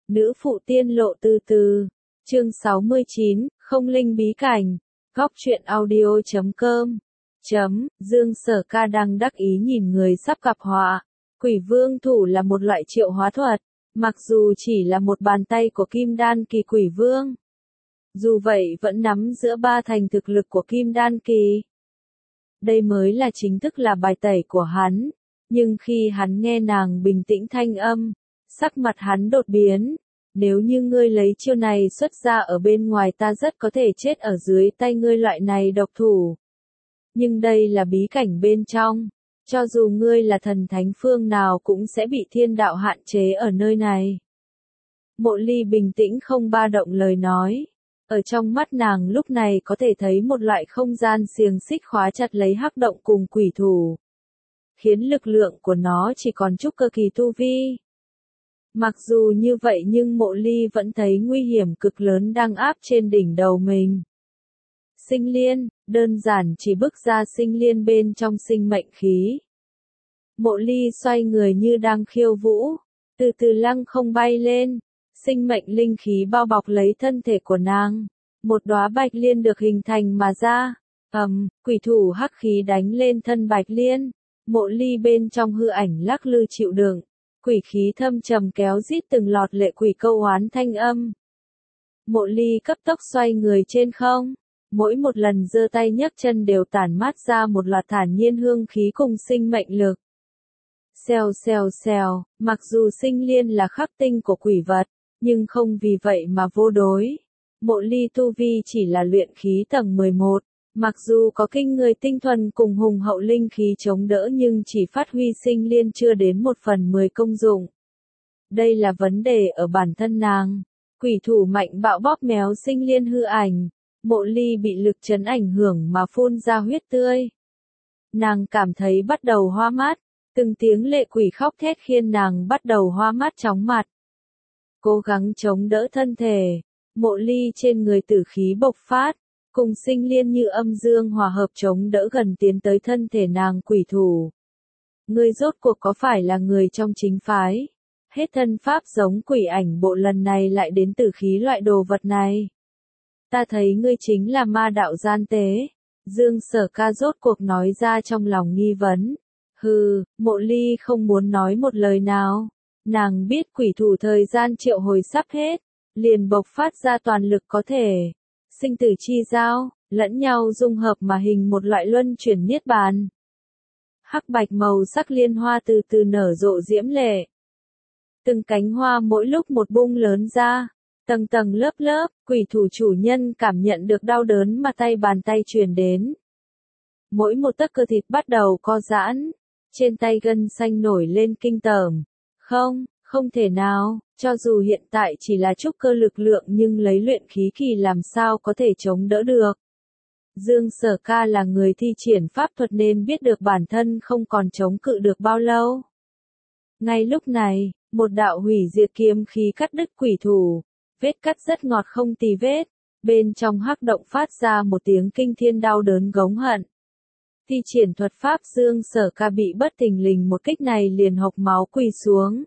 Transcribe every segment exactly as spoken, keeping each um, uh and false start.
Nữ phụ tiên lộ từ từ. Chương sáu mươi chín, không linh bí cảnh. Góc truyện audio chấm com. Chấm, Dương Sở Ca đang đắc ý nhìn người sắp gặp họa. Quỷ vương thủ là một loại triệu hóa thuật, mặc dù chỉ là một bàn tay của kim đan kỳ quỷ vương. Dù vậy vẫn nắm giữa ba thành thực lực của kim đan kỳ. Đây mới là chính thức là bài tẩy của hắn. Nhưng khi hắn nghe nàng bình tĩnh thanh âm, sắc mặt hắn đột biến. Nếu như ngươi lấy chiêu này xuất ra ở bên ngoài ta rất có thể chết ở dưới tay ngươi loại này độc thủ. Nhưng đây là bí cảnh bên trong. Cho dù ngươi là thần thánh phương nào cũng sẽ bị thiên đạo hạn chế ở nơi này. Mộ Ly bình tĩnh không ba động lời nói. Ở trong mắt nàng lúc này có thể thấy một loại không gian xiềng xích khóa chặt lấy hắc động cùng quỷ thủ. Khiến lực lượng của nó chỉ còn trúc cơ kỳ tu vi. Mặc dù như vậy nhưng Mộ Ly vẫn thấy nguy hiểm cực lớn đang áp trên đỉnh đầu mình. Sinh liên, đơn giản chỉ bức ra sinh liên bên trong sinh mệnh khí. Mộ Ly xoay người như đang khiêu vũ, từ từ lăng không bay lên, sinh mệnh linh khí bao bọc lấy thân thể của nàng. Một đóa bạch liên được hình thành mà ra, ầm, quỷ thủ hắc khí đánh lên thân bạch liên. Mộ Ly bên trong hư ảnh lắc lư chịu đựng, quỷ khí thâm trầm kéo rít từng lọt lệ quỷ câu oán thanh âm. Mộ Ly cấp tốc xoay người trên không, mỗi một lần giơ tay nhấc chân đều tản mát ra một loạt thản nhiên hương khí cùng sinh mệnh lực. Xèo xèo xèo, mặc dù sinh liên là khắc tinh của quỷ vật, nhưng không vì vậy mà vô đối. Mộ Ly tu vi chỉ là luyện khí tầng mười một, mặc dù có kinh người tinh thuần cùng hùng hậu linh khí chống đỡ nhưng chỉ phát huy sinh liên chưa đến một phần mười công dụng. Đây là vấn đề ở bản thân nàng. Quỷ thủ mạnh bạo bóp méo sinh liên hư ảnh. Mộ Ly bị lực chấn ảnh hưởng mà phun ra huyết tươi. Nàng cảm thấy bắt đầu hoa mắt, từng tiếng lệ quỷ khóc thét khiến nàng bắt đầu hoa mắt chóng mặt. Cố gắng chống đỡ thân thể, Mộ Ly trên người tử khí bộc phát, cùng sinh liên như âm dương hòa hợp chống đỡ gần tiến tới thân thể nàng quỷ thủ. Ngươi rốt cuộc có phải là người trong chính phái? Hết thân pháp giống quỷ ảnh bộ lần này lại đến tử khí loại đồ vật này. Ta thấy ngươi chính là ma đạo gian tế. Dương Sở Ca rốt cuộc nói ra trong lòng nghi vấn. Hừ, Mộ Ly không muốn nói một lời nào. Nàng biết quỷ thủ thời gian triệu hồi sắp hết, liền bộc phát ra toàn lực có thể. Sinh tử chi giao, lẫn nhau dung hợp mà hình một loại luân chuyển niết bàn. Hắc bạch màu sắc liên hoa từ từ nở rộ diễm lệ. Từng cánh hoa mỗi lúc một bung lớn ra. Tầng tầng lớp lớp, quỷ thủ chủ nhân cảm nhận được đau đớn mà tay bàn tay truyền đến. Mỗi một tấc cơ thịt bắt đầu co giãn, trên tay gân xanh nổi lên kinh tởm. Không, không thể nào, cho dù hiện tại chỉ là trúc cơ lực lượng nhưng lấy luyện khí kỳ làm sao có thể chống đỡ được. Dương Sở Ca là người thi triển pháp thuật nên biết được bản thân không còn chống cự được bao lâu. Ngay lúc này, một đạo hủy diệt kiếm khí cắt đứt quỷ thủ. Vết cắt rất ngọt không tì vết, bên trong hắc động phát ra một tiếng kinh thiên đau đớn gống hận. Thi triển thuật pháp Dương Sở Ca bị bất thình lình một kích này liền hộc máu quỳ xuống.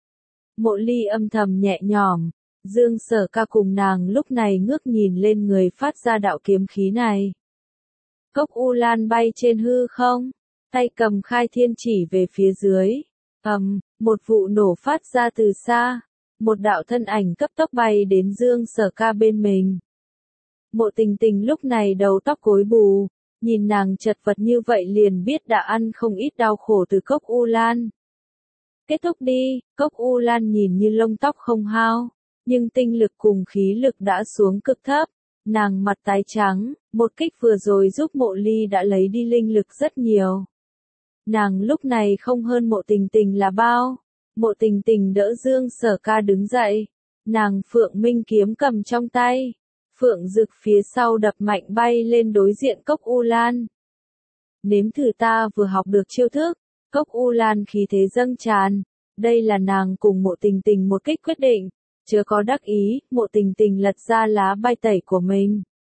Mộ Ly âm thầm nhẹ nhõm, Dương Sở Ca cùng nàng lúc này ngước nhìn lên người phát ra đạo kiếm khí này. Cốc U Lan bay trên hư không, tay cầm khai thiên chỉ về phía dưới, ầm, một vụ nổ phát ra từ xa. Một đạo thân ảnh cấp tốc bay đến Dương Sở Ca bên mình. Mộ Tình Tình lúc này đầu tóc rối bù, nhìn nàng chật vật như vậy liền biết đã ăn không ít đau khổ từ Cốc U Lan. Kết thúc đi, Cốc U Lan nhìn như lông tóc không hao, nhưng tinh lực cùng khí lực đã xuống cực thấp, nàng mặt tái trắng, một kích vừa rồi giúp Mộ Ly đã lấy đi linh lực rất nhiều. Nàng lúc này không hơn Mộ Tình Tình là bao. Mộ Tình Tình đỡ Dương Sở Ca đứng dậy, nàng Phượng Minh kiếm cầm trong tay, Phượng Dực phía sau đập mạnh bay lên đối diện Cốc U Lan. Nếm thử ta vừa học được chiêu thức. Cốc U Lan khí thế dâng tràn, đây là nàng cùng Mộ Tình Tình một kích quyết định, chớ có đắc ý, Mộ Tình Tình lật ra lá bài tẩy của mình.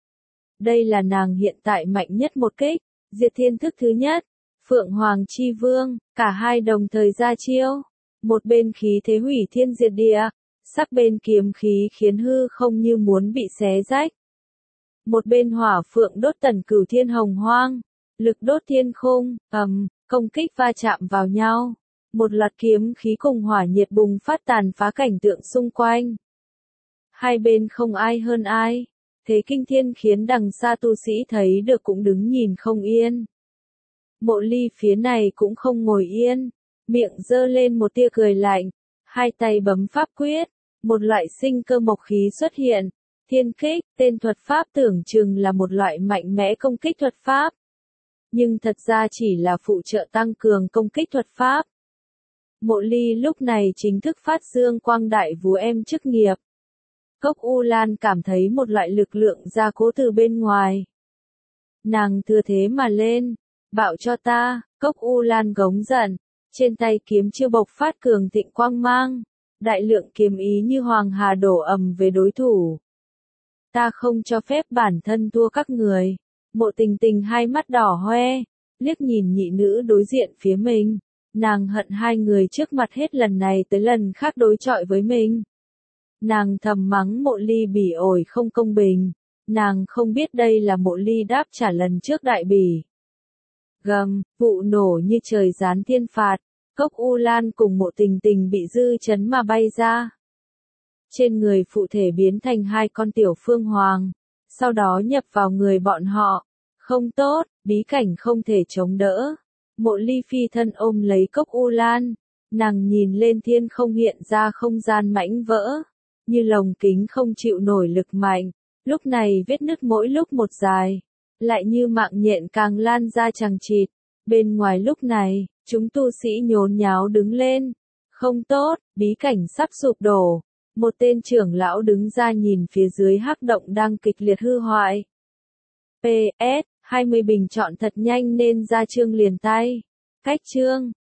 Đây là nàng hiện tại mạnh nhất một kích, diệt thiên thức thứ nhất, Phượng Hoàng Chi Vương, cả hai đồng thời ra chiêu. Một bên khí thế hủy thiên diệt địa, sắc bên kiếm khí khiến hư không như muốn bị xé rách. Một bên hỏa phượng đốt tần cửu thiên hồng hoang, lực đốt thiên khung, ầm, công kích va chạm vào nhau. Một loạt kiếm khí cùng hỏa nhiệt bùng phát tàn phá cảnh tượng xung quanh. Hai bên không ai hơn ai, thế kinh thiên khiến đằng xa tu sĩ thấy được cũng đứng nhìn không yên. Mộ Ly phía này cũng không ngồi yên, miệng giơ lên một tia cười lạnh, hai tay bấm pháp quyết, một loại sinh cơ mộc khí xuất hiện. Thiên kích, tên thuật pháp tưởng chừng là một loại mạnh mẽ công kích thuật pháp. Nhưng thật ra chỉ là phụ trợ tăng cường công kích thuật pháp. Mộ Ly lúc này chính thức phát dương quang đại vú em chức nghiệp. Cốc U Lan cảm thấy một loại lực lượng gia cố từ bên ngoài. Nàng thừa thế mà lên, bảo cho ta, Cốc U Lan gống giận, trên tay kiếm chiêu bộc phát cường thịnh quang mang, đại lượng kiếm ý như hoàng hà đổ ầm về đối thủ. Ta không cho phép bản thân thua các người. Mộ Tình Tình hai mắt đỏ hoe, liếc nhìn nhị nữ đối diện phía mình. Nàng hận hai người trước mặt hết lần này tới lần khác đối chọi với mình. Nàng thầm mắng Mộ Ly bỉ ổi không công bình. Nàng không biết đây là Mộ Ly đáp trả lần trước đại bỉ. Gầm, vụ nổ như trời giáng thiên phạt. Cốc U Lan cùng Mộ Tình Tình bị dư chấn mà bay ra. Trên người phụ thể biến thành hai con tiểu phương hoàng, sau đó nhập vào người bọn họ. Không tốt, bí cảnh không thể chống đỡ. Mộ Ly phi thân ôm lấy Cốc U Lan, nàng nhìn lên thiên không hiện ra không gian mảnh vỡ, như lồng kính không chịu nổi lực mạnh, lúc này vết nứt mỗi lúc một dài, lại như mạng nhện càng lan ra chằng chịt. Bên ngoài lúc này, chúng tu sĩ nhốn nháo đứng lên. Không tốt, bí cảnh sắp sụp đổ. Một tên trưởng lão đứng ra nhìn phía dưới hắc động đang kịch liệt hư hoại. pê ét, hai mươi bình chọn thật nhanh nên ra chương liền tay. Cách chương